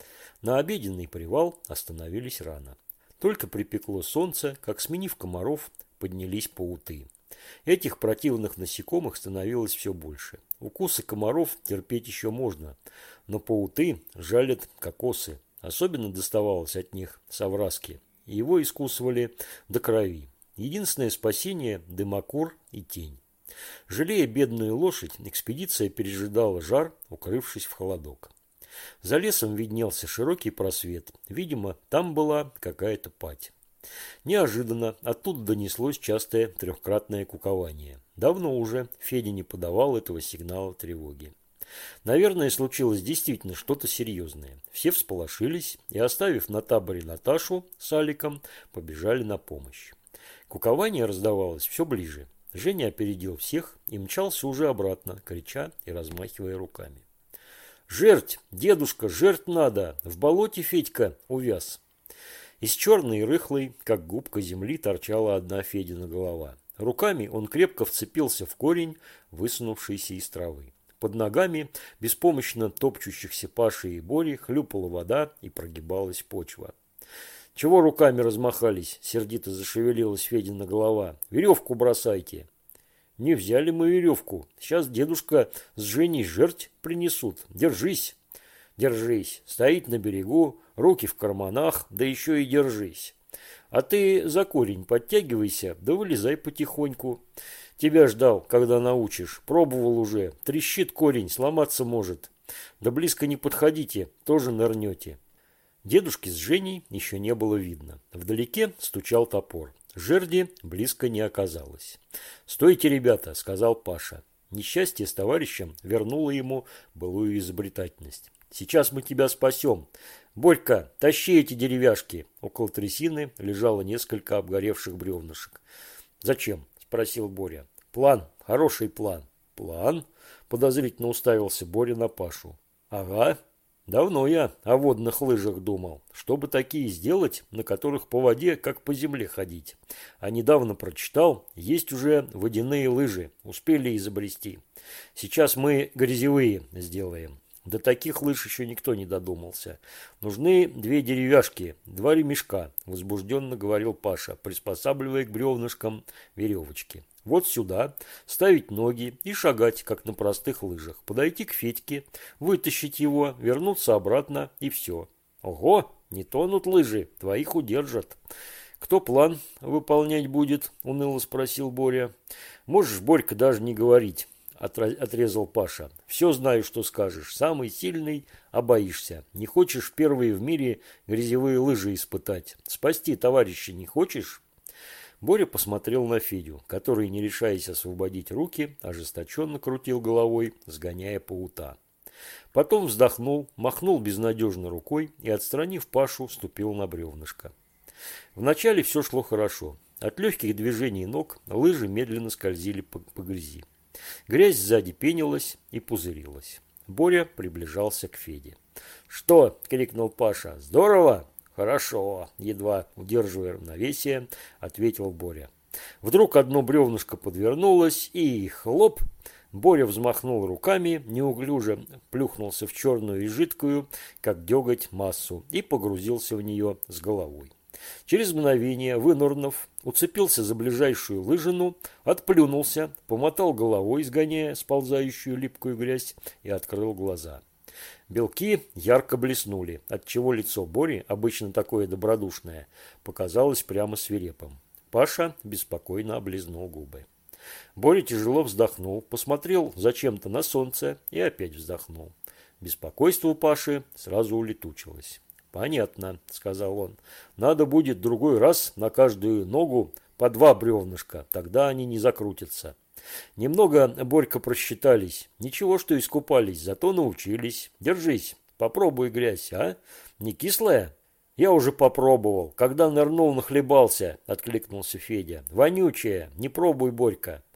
На обеденный привал остановились рано. Только припекло солнце, как, сменив комаров, поднялись пауты. Этих противных насекомых становилось все больше. Укусы комаров терпеть еще можно, но пауты жалят как осы. Особенно доставалось от них совраски. Его искусывали до крови. Единственное спасение – дымокур и тень. Жалея бедную лошадь, экспедиция пережидала жар, укрывшись в холодок. За лесом виднелся широкий просвет. Видимо, там была какая-то падь. Неожиданно оттуда донеслось частое трехкратное кукование. Давно уже Федя не подавал этого сигнала тревоги. Наверное, случилось действительно что-то серьезное. Все всполошились и, оставив на таборе Наташу с Аликом, побежали на помощь. Кукование раздавалось все ближе. Женя опередил всех и мчался уже обратно, крича и размахивая руками. «Жерть! Дедушка, жерть надо! В болоте Федька увяз!» Из черной и рыхлой, как губка земли, торчала одна Федина голова. Руками он крепко вцепился в корень, высунувшийся из травы. Под ногами, беспомощно топчущихся Паши и Бори, хлюпала вода и прогибалась почва. «Чего руками размахались?» – сердито зашевелилась Федина голова. «Веревку бросайте!» «Не взяли мы веревку. Сейчас дедушка с Женей жерть принесут. Держись!» «Держись!» Стоит на берегу, руки в карманах, да еще и держись. А ты за корень подтягивайся, да вылезай потихоньку. Тебя ждал, когда научишь. Пробовал уже. Трещит корень, сломаться может. Да близко не подходите, тоже нырнете. Дедушки с Женей еще не было видно. Вдалеке стучал топор. Жерди близко не оказалось. «Стойте, ребята!» – сказал Паша. Несчастье с товарищем вернуло ему былую изобретательность. «Сейчас мы тебя спасем. Борька, тащи эти деревяшки!» Около трясины лежало несколько обгоревших бревнышек. «Зачем?» – спросил Боря. «План. Хороший план». «План?» – подозрительно уставился Боря на Пашу. «Ага. Давно я о водных лыжах думал, чтобы такие сделать, на которых по воде, как по земле ходить. А недавно прочитал, есть уже водяные лыжи, успели изобрести. Сейчас мы грязевые сделаем. До таких лыж еще никто не додумался. Нужны 2 деревяшки, 2 ремешка», – возбужденно говорил Паша, приспосабливая к бревнышкам веревочки. «Вот сюда ставить ноги и шагать, как на простых лыжах. Подойти к Федьке, вытащить его, вернуться обратно и все». «Ого, не тонут лыжи, твоих удержат». «Кто план выполнять будет?» – уныло спросил Боря. «Можешь, Борька, даже не говорить», – отрезал Паша. «Все знаю, что скажешь. Самый сильный, а боишься. Не хочешь первые в мире грязевые лыжи испытать. Спасти товарища не хочешь?» Боря посмотрел на Федю, который, не решаясь освободить руки, ожесточенно крутил головой, сгоняя паута. Потом вздохнул, махнул безнадежно рукой и, отстранив Пашу, ступил на бревнышко. Вначале все шло хорошо. От легких движений ног лыжи медленно скользили по грязи. Грязь сзади пенилась и пузырилась. Боря приближался к Феде. «Что?» – крикнул Паша. «Здорово?» «Хорошо», – едва удерживая равновесие, ответил Боря. Вдруг одно бревнышко подвернулось, и хлоп! Боря взмахнул руками, неуклюже плюхнулся в черную и жидкую, как деготь, массу, и погрузился в нее с головой. Через мгновение, вынырнув, уцепился за ближайшую лыжину, отплюнулся, помотал головой, сгоняя сползающую липкую грязь, и открыл глаза. Белки ярко блеснули, отчего лицо Бори, обычно такое добродушное, показалось прямо свирепым. Паша беспокойно облизнул губы. Боря тяжело вздохнул, посмотрел зачем-то на солнце и опять вздохнул. Беспокойство у Паши сразу улетучилось. «Понятно», – сказал он. «Надо будет в другой раз на каждую ногу по 2 бревнышка, тогда они не закрутятся». Немного, Борька, просчитались. Ничего, что искупались, зато научились. Держись, попробуй грязь, а? Не кислая? Я уже попробовал. Когда нырнул, нахлебался, откликнулся Федя. Вонючая, не пробуй, Борька.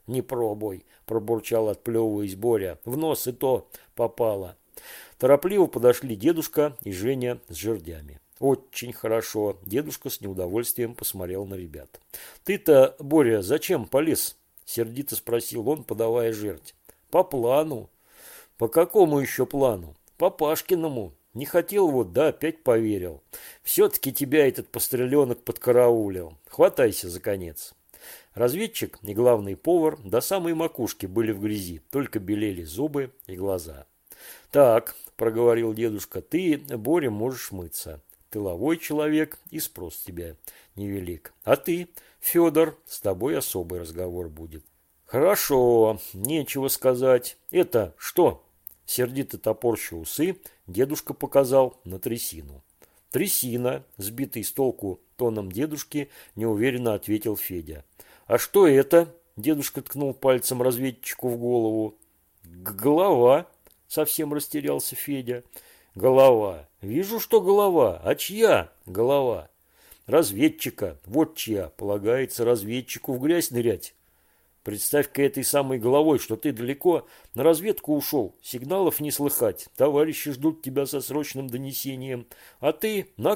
Не пробуй, пробурчал, отплевываясь Боря. В нос и то попало. Торопливо подошли дедушка и Женя с жердями. Очень хорошо. Дедушка с неудовольствием посмотрел на ребят. Ты-то, Боря, зачем полез? Сердито спросил он, подавая жердь. По плану. По какому еще плану? По Пашкиному. Не хотел вот, да опять поверил. Все-таки тебя этот постреленок подкараулил. Хватайся за конец. Разведчик и главный повар до самой макушки были в грязи, только белели зубы и глаза. «Так», – проговорил дедушка, – «ты, Боря, можешь мыться. Тыловой человек, и спрос тебя невелик. А ты, Федор, с тобой особый разговор будет». «Хорошо, нечего сказать. Это что?» Сердито топорща усы, дедушка показал на трясину. «Трясина», – сбитый с толку тоном дедушки, неуверенно ответил Федя. «А что это?» – дедушка ткнул пальцем разведчику в голову. «Голова», – совсем растерялся Федя. «Голова. Вижу, что голова. А чья голова?» «Разведчика. Вот чья. Полагается разведчику в грязь нырять. Представь-ка этой самой головой, что ты далеко на разведку ушел. Сигналов не слыхать. Товарищи ждут тебя со срочным донесением. А ты на